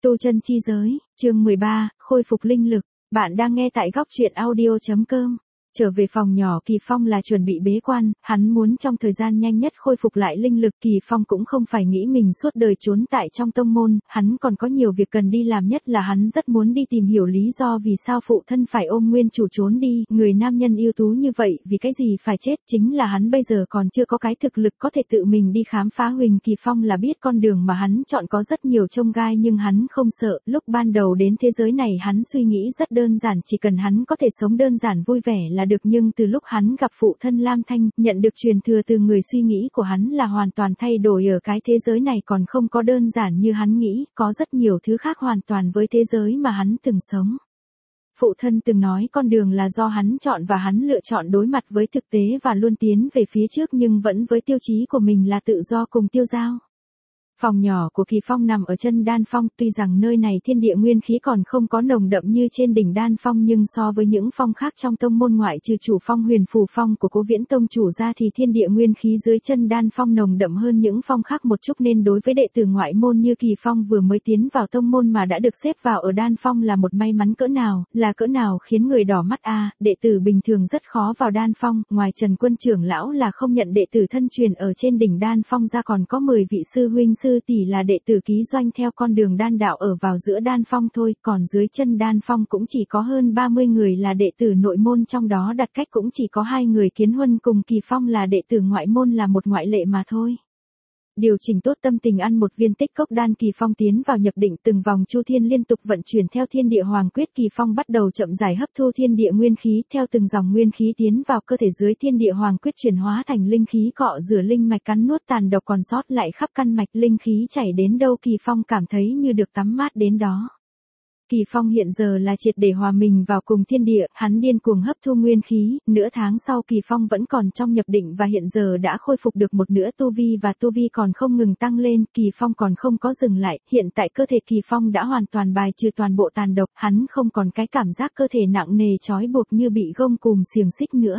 Tu chân chi giới, chương 13, khôi phục linh lực. Bạn đang nghe tại góc truyện audio.com. Trở về phòng nhỏ, Kỳ Phong là chuẩn bị bế quan, hắn muốn trong thời gian nhanh nhất khôi phục lại linh lực. Kỳ Phong cũng không phải nghĩ mình suốt đời trốn tại trong tông môn, hắn còn có nhiều việc cần đi làm, nhất là hắn rất muốn đi tìm hiểu lý do vì sao phụ thân phải ôm nguyên chủ trốn đi. Người nam nhân ưu tú như vậy, vì cái gì phải chết? Chính là hắn bây giờ còn chưa có cái thực lực có thể tự mình đi khám phá. Huỳnh Kỳ Phong là biết con đường mà hắn chọn có rất nhiều chông gai nhưng hắn không sợ. Lúc ban đầu đến thế giới này hắn suy nghĩ rất đơn giản, chỉ cần hắn có thể sống đơn giản vui vẻ là được, nhưng từ lúc hắn gặp phụ thân Lam Thanh, nhận được truyền thừa từ người, suy nghĩ của hắn là hoàn toàn thay đổi. Ở cái thế giới này còn không có đơn giản như hắn nghĩ, có rất nhiều thứ khác hoàn toàn với thế giới mà hắn từng sống. Phụ thân từng nói con đường là do hắn chọn và hắn lựa chọn đối mặt với thực tế và luôn tiến về phía trước, nhưng vẫn với tiêu chí của mình là tự do cùng tiêu dao. Phòng nhỏ của Kỳ Phong nằm ở chân Đan Phong, tuy rằng nơi này thiên địa nguyên khí còn không có nồng đậm như trên đỉnh Đan Phong, nhưng so với những phong khác trong tông môn ngoại trừ chủ phong Huyền Phù Phong của Cố Viễn tông chủ ra thì thiên địa nguyên khí dưới chân Đan Phong nồng đậm hơn những phong khác một chút, nên đối với đệ tử ngoại môn như Kỳ Phong vừa mới tiến vào tông môn mà đã được xếp vào ở Đan Phong là một may mắn cỡ nào, là cỡ nào khiến người đỏ mắt a. Đệ tử bình thường rất khó vào Đan Phong, ngoài Trần Quân trưởng lão là không nhận đệ tử thân truyền ở trên đỉnh Đan Phong ra, còn có 10 vị sư huynh sư tỷ là đệ tử ký doanh theo con đường đan đạo ở vào giữa Đan Phong thôi, còn dưới chân Đan Phong cũng chỉ có hơn 30 người là đệ tử nội môn, trong đó đặt cách cũng chỉ có 2 người, Kiến Huân cùng Kỳ Phong là đệ tử ngoại môn là một ngoại lệ mà thôi. Điều chỉnh tốt tâm tình, ăn một viên tích cốc đan, Kỳ Phong tiến vào nhập định, từng vòng chu thiên liên tục vận chuyển theo thiên địa hoàng quyết. Kỳ Phong bắt đầu chậm rãi hấp thu thiên địa nguyên khí, theo từng dòng nguyên khí tiến vào cơ thể dưới thiên địa hoàng quyết chuyển hóa thành linh khí, cọ rửa linh mạch, cắn nuốt tàn độc còn sót lại khắp căn mạch. Linh khí chảy đến đâu Kỳ Phong cảm thấy như được tắm mát đến đó. Kỳ Phong hiện giờ là triệt để hòa mình vào cùng thiên địa, hắn điên cuồng hấp thu nguyên khí. Nửa tháng sau Kỳ Phong vẫn còn trong nhập định và hiện giờ đã khôi phục được một nửa tu vi, và tu vi còn không ngừng tăng lên. Kỳ Phong còn không có dừng lại, hiện tại cơ thể Kỳ Phong đã hoàn toàn bài trừ toàn bộ tàn độc, hắn không còn cái cảm giác cơ thể nặng nề trói buộc như bị gông cùm xiềng xích nữa.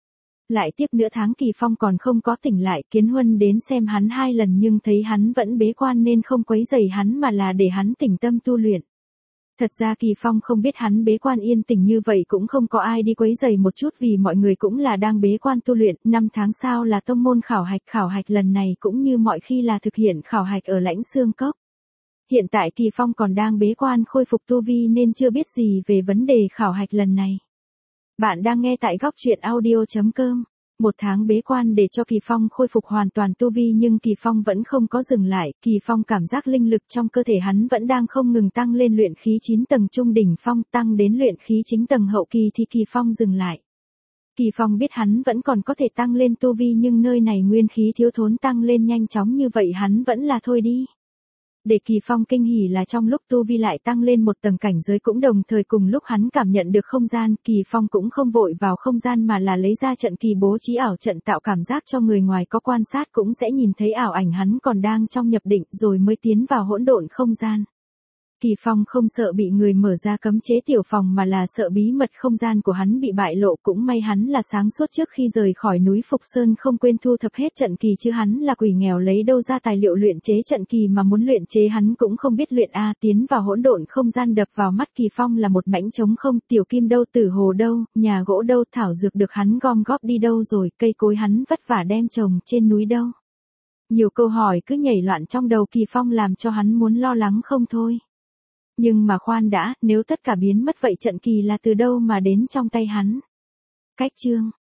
Lại tiếp nửa tháng Kỳ Phong còn không có tỉnh lại, Kiến Huân đến xem hắn 2 lần nhưng thấy hắn vẫn bế quan nên không quấy rầy hắn mà là để hắn tĩnh tâm tu luyện. Thật ra Kỳ Phong không biết hắn bế quan yên tĩnh như vậy cũng không có ai đi quấy rầy một chút, vì mọi người cũng là đang bế quan tu luyện. 5 tháng sau là tông môn khảo hạch lần này cũng như mọi khi là thực hiện khảo hạch ở Lãnh Xương Cốc. Hiện tại Kỳ Phong còn đang bế quan khôi phục tu vi nên chưa biết gì về vấn đề khảo hạch lần này. Bạn đang nghe tại góc truyện audio.com. 1 tháng bế quan để cho Kỳ Phong khôi phục hoàn toàn tu vi, nhưng Kỳ Phong vẫn không có dừng lại. Kỳ Phong cảm giác linh lực trong cơ thể hắn vẫn đang không ngừng tăng lên, luyện khí 9 tầng trung đỉnh phong tăng đến luyện khí 9 tầng hậu kỳ thì Kỳ Phong dừng lại. Kỳ Phong biết hắn vẫn còn có thể tăng lên tu vi, nhưng nơi này nguyên khí thiếu thốn, tăng lên nhanh chóng như vậy hắn vẫn là thôi đi. Để Kỳ Phong kinh hỉ là trong lúc tu vi lại tăng lên một tầng cảnh giới, cũng đồng thời cùng lúc hắn cảm nhận được không gian. Kỳ Phong cũng không vội vào không gian mà là lấy ra trận kỳ bố trí ảo trận, tạo cảm giác cho người ngoài có quan sát cũng sẽ nhìn thấy ảo ảnh hắn còn đang trong nhập định, rồi mới tiến vào hỗn độn không gian. Kỳ Phong không sợ bị người mở ra cấm chế tiểu phòng mà là sợ bí mật không gian của hắn bị bại lộ, cũng may hắn là sáng suốt, trước khi rời khỏi núi Phục Sơn không quên thu thập hết trận kỳ, chứ hắn là quỷ nghèo lấy đâu ra tài liệu luyện chế trận kỳ, mà muốn luyện chế hắn cũng không biết luyện a. Tiến vào hỗn độn không gian, đập vào mắt Kỳ Phong là một mảnh trống không, tiểu kim đâu, tử hồ đâu, nhà gỗ đâu, thảo dược được hắn gom góp đi đâu rồi, cây cối hắn vất vả đem trồng trên núi đâu. Nhiều câu hỏi cứ nhảy loạn trong đầu Kỳ Phong làm cho hắn muốn lo lắng không thôi. Nhưng mà khoan đã, nếu tất cả biến mất vậy trận kỳ là từ đâu mà đến trong tay hắn? Cách chương